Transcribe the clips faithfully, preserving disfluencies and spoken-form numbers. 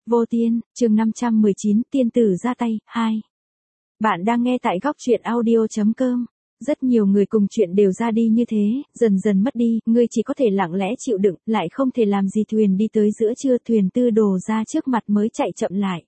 Vô Tiên, chương năm trăm mười chín, Tiên tử ra tay, hai. Bạn đang nghe tại góc truyện audio chấm com. Rất nhiều người cùng chuyện đều ra đi như thế, dần dần mất đi, ngươi chỉ có thể lặng lẽ chịu đựng, lại không thể làm gì. Thuyền đi tới giữa trưa, thuyền tư đồ ra trước mặt mới chạy chậm lại.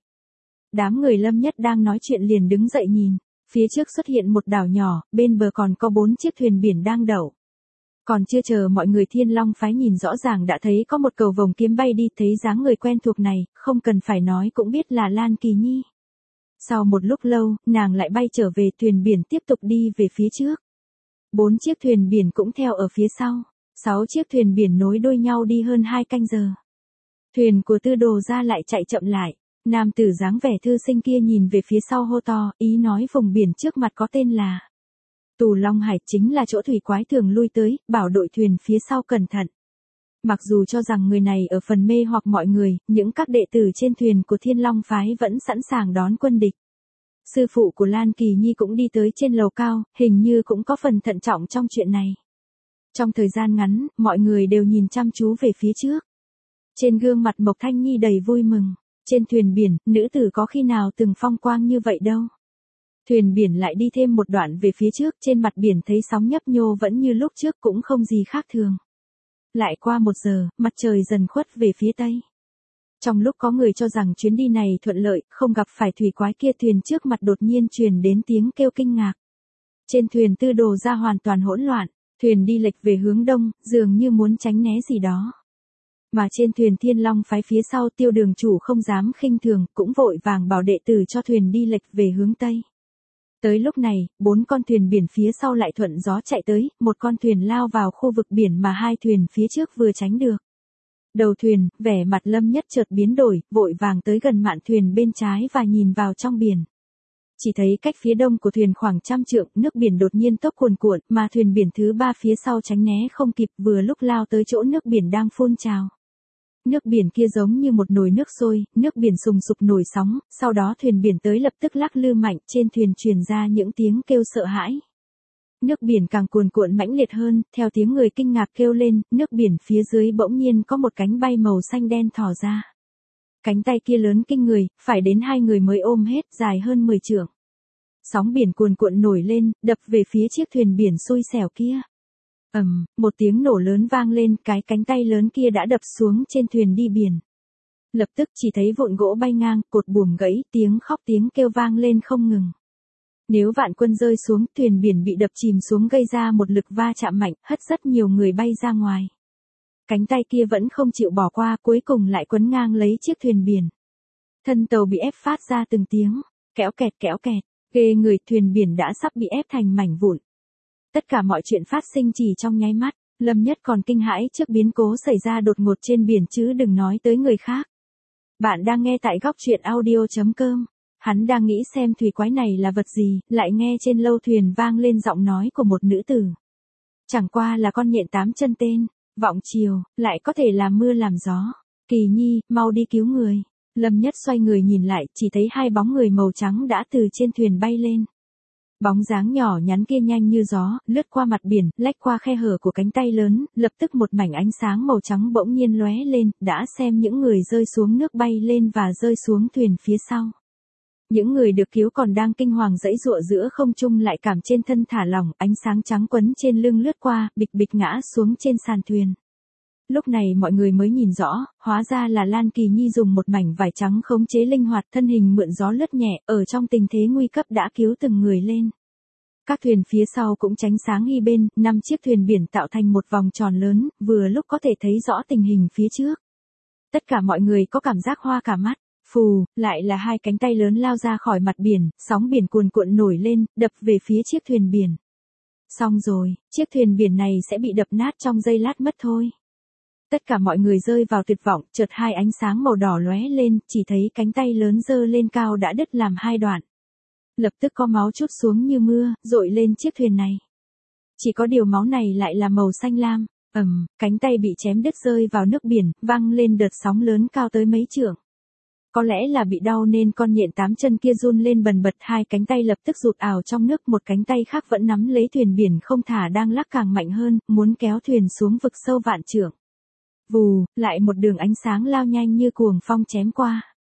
Đám người Lâm Nhất đang nói chuyện liền đứng dậy nhìn, phía trước xuất hiện một đảo nhỏ, bên bờ còn có bốn chiếc thuyền biển đang đậu. Còn chưa chờ mọi người Thiên Long phái nhìn rõ ràng đã thấy có một cầu vồng kiếm bay đi, thấy dáng người quen thuộc này, không cần phải nói cũng biết là Lan Kỳ Nhi. Sau một lúc lâu, nàng lại bay trở về, thuyền biển tiếp tục đi về phía trước. Bốn chiếc thuyền biển cũng theo ở phía sau, sáu chiếc thuyền biển nối đuôi nhau đi hơn hai canh giờ. Thuyền của Tư Đồ ra lại chạy chậm lại, nam tử dáng vẻ thư sinh kia nhìn về phía sau hô to, ý nói vùng biển trước mặt có tên là Tù Long Hải, chính là chỗ thủy quái thường lui tới, bảo đội thuyền phía sau cẩn thận. Mặc dù cho rằng người này ở phần mê hoặc mọi người, những các đệ tử trên thuyền của Thiên Long phái vẫn sẵn sàng đón quân địch. Sư phụ của Lan Kỳ Nhi cũng đi tới trên lầu cao, hình như cũng có phần thận trọng trong chuyện này. Trong thời gian ngắn, mọi người đều nhìn chăm chú về phía trước. Trên gương mặt Mộc Thanh Nhi đầy vui mừng, trên thuyền biển, nữ tử có khi nào từng phong quang như vậy đâu. Thuyền biển lại đi thêm một đoạn về phía trước, trên mặt biển thấy sóng nhấp nhô vẫn như lúc trước, cũng không gì khác thường. Lại qua một giờ, mặt trời dần khuất về phía tây. Trong lúc có người cho rằng chuyến đi này thuận lợi, không gặp phải thủy quái kia, thuyền trước mặt đột nhiên truyền đến tiếng kêu kinh ngạc. Trên thuyền Tư Đồ ra hoàn toàn hỗn loạn, thuyền đi lệch về hướng đông, dường như muốn tránh né gì đó. Mà trên thuyền Thiên Long phái phía sau, Tiêu đường chủ không dám khinh thường, cũng vội vàng bảo đệ tử cho thuyền đi lệch về hướng tây. Tới lúc này, bốn con thuyền biển phía sau lại thuận gió chạy tới, một con thuyền lao vào khu vực biển mà hai thuyền phía trước vừa tránh được. Đầu thuyền, vẻ mặt Lâm Nhất chợt biến đổi, vội vàng tới gần mạn thuyền bên trái và nhìn vào trong biển. Chỉ thấy cách phía đông của thuyền khoảng trăm trượng, nước biển đột nhiên tốc cuồn cuộn, mà thuyền biển thứ ba phía sau tránh né không kịp, vừa lúc lao tới chỗ nước biển đang phun trào. Nước biển kia giống như một nồi nước sôi, nước biển sùng sục nổi sóng, sau đó thuyền biển tới lập tức lắc lư mạnh, trên thuyền truyền ra những tiếng kêu sợ hãi. Nước biển càng cuồn cuộn mãnh liệt hơn, theo tiếng người kinh ngạc kêu lên, nước biển phía dưới bỗng nhiên có một cánh bay màu xanh đen thò ra. Cánh tay kia lớn kinh người, phải đến hai người mới ôm hết, dài hơn mười trượng. Sóng biển cuồn cuộn nổi lên, đập về phía chiếc thuyền biển xui xẻo kia. Ầm, um, một tiếng nổ lớn vang lên, cái cánh tay lớn kia đã đập xuống trên thuyền đi biển. Lập tức chỉ thấy vụn gỗ bay ngang, cột buồm gãy, tiếng khóc tiếng kêu vang lên không ngừng. Nếu vạn quân rơi xuống, thuyền biển bị đập chìm xuống gây ra một lực va chạm mạnh, hất rất nhiều người bay ra ngoài. Cánh tay kia vẫn không chịu bỏ qua, cuối cùng lại quấn ngang lấy chiếc thuyền biển. Thân tàu bị ép phát ra từng tiếng, kéo kẹt kéo kẹt, ghê người, thuyền biển đã sắp bị ép thành mảnh vụn. Tất cả mọi chuyện phát sinh chỉ trong nháy mắt, Lâm Nhất còn kinh hãi trước biến cố xảy ra đột ngột trên biển chứ đừng nói tới người khác. Bạn đang nghe tại góc truyện audio chấm com. Hắn đang nghĩ xem thủy quái này là vật gì, lại nghe trên lâu thuyền vang lên giọng nói của một nữ tử. Chẳng qua là con nhện tám chân tên, vọng chiều, lại có thể làm mưa làm gió. Kỳ Nhi, mau đi cứu người. Lâm Nhất xoay người nhìn lại, chỉ thấy hai bóng người màu trắng đã từ trên thuyền bay lên. Bóng dáng nhỏ nhắn kia nhanh như gió, lướt qua mặt biển, lách qua khe hở của cánh tay lớn, lập tức một mảnh ánh sáng màu trắng bỗng nhiên lóe lên, đã xem những người rơi xuống nước bay lên và rơi xuống thuyền phía sau. Những người được cứu còn đang kinh hoàng giãy giụa giữa không trung lại cảm trên thân thả lỏng, ánh sáng trắng quấn trên lưng lướt qua, bịch bịch ngã xuống trên sàn thuyền. Lúc này mọi người mới nhìn rõ, hóa ra là Lan Kỳ Nhi dùng một mảnh vải trắng khống chế linh hoạt, thân hình mượn gió lướt nhẹ, ở trong tình thế nguy cấp đã cứu từng người lên. Các thuyền phía sau cũng tránh sáng hy bên, năm chiếc thuyền biển tạo thành một vòng tròn lớn, vừa lúc có thể thấy rõ tình hình phía trước. Tất cả mọi người có cảm giác hoa cả mắt. Phù, lại là hai cánh tay lớn lao ra khỏi mặt biển, sóng biển cuồn cuộn nổi lên, đập về phía chiếc thuyền biển. Xong rồi, chiếc thuyền biển này sẽ bị đập nát trong giây lát mất thôi. Tất cả mọi người rơi vào tuyệt vọng, chợt hai ánh sáng màu đỏ lóe lên, chỉ thấy cánh tay lớn giơ lên cao đã đứt làm hai đoạn. Lập tức có máu trút xuống như mưa, dội lên chiếc thuyền này. Chỉ có điều máu này lại là màu xanh lam. Ầm, um, cánh tay bị chém đứt rơi vào nước biển, văng lên đợt sóng lớn cao tới mấy trượng. Có lẽ là bị đau nên con nhện tám chân kia run lên bần bật, hai cánh tay lập tức rụt ảo trong nước, một cánh tay khác vẫn nắm lấy thuyền biển không thả đang lắc càng mạnh hơn, muốn kéo thuyền xuống vực sâu vạn trượng. Vù, lại một đường ánh sáng lao nhanh như cuồng phong chém qua.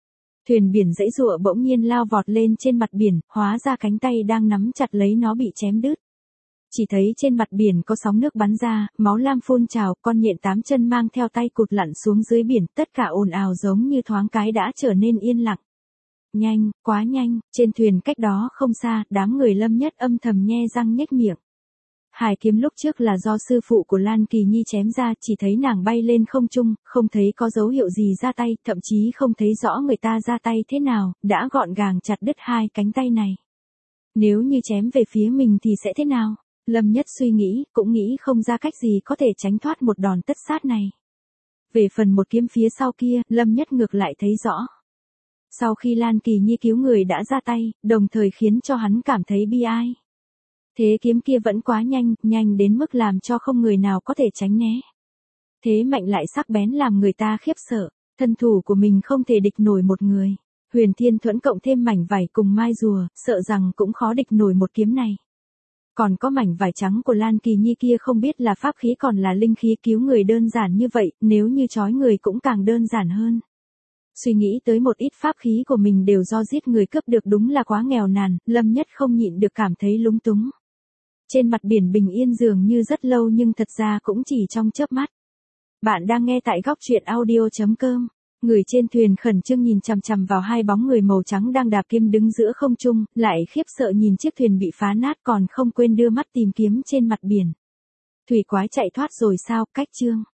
Thuyền biển giãy giụa bỗng nhiên lao vọt lên trên mặt biển, hóa ra cánh tay đang nắm chặt lấy nó bị chém đứt. Chỉ thấy trên mặt biển có sóng nước bắn ra, máu lam phun trào, con nhện tám chân mang theo tay cụt lặn xuống dưới biển, tất cả ồn ào giống như thoáng cái đã trở nên yên lặng. Nhanh, quá nhanh, trên thuyền cách đó không xa, đám người Lâm Nhất âm thầm nhe răng nhếch miệng. Hải kiếm lúc trước là do sư phụ của Lan Kỳ Nhi chém ra, chỉ thấy nàng bay lên không trung, không thấy có dấu hiệu gì ra tay, thậm chí không thấy rõ người ta ra tay thế nào, đã gọn gàng chặt đứt hai cánh tay này. Nếu như chém về phía mình thì sẽ thế nào? Lâm Nhất suy nghĩ, cũng nghĩ không ra cách gì có thể tránh thoát một đòn tất sát này. Về phần một kiếm phía sau kia, Lâm Nhất ngược lại thấy rõ. Sau khi Lan Kỳ Nhi cứu người đã ra tay, đồng thời khiến cho hắn cảm thấy bi ai. Thế kiếm kia vẫn quá nhanh, nhanh đến mức làm cho không người nào có thể tránh né. Thế mạnh lại sắc bén làm người ta khiếp sợ, thân thủ của mình không thể địch nổi một người. Huyền Thiên Thuẫn cộng thêm mảnh vải cùng mai rùa, sợ rằng cũng khó địch nổi một kiếm này. Còn có mảnh vải trắng của Lan Kỳ Nhi kia không biết là pháp khí còn là linh khí, cứu người đơn giản như vậy, nếu như trói người cũng càng đơn giản hơn. Suy nghĩ tới một ít pháp khí của mình đều do giết người cướp được, đúng là quá nghèo nàn, Lâm Nhất không nhịn được cảm thấy lúng túng. Trên mặt biển bình yên dường như rất lâu nhưng thật ra cũng chỉ trong chớp mắt. Bạn đang nghe tại góc truyện audio chấm com. Người trên thuyền khẩn trương nhìn chằm chằm vào hai bóng người màu trắng đang đạp kiếm đứng giữa không trung, lại khiếp sợ nhìn chiếc thuyền bị phá nát, còn không quên đưa mắt tìm kiếm trên mặt biển. Thủy quái chạy thoát rồi sao? Cách chương.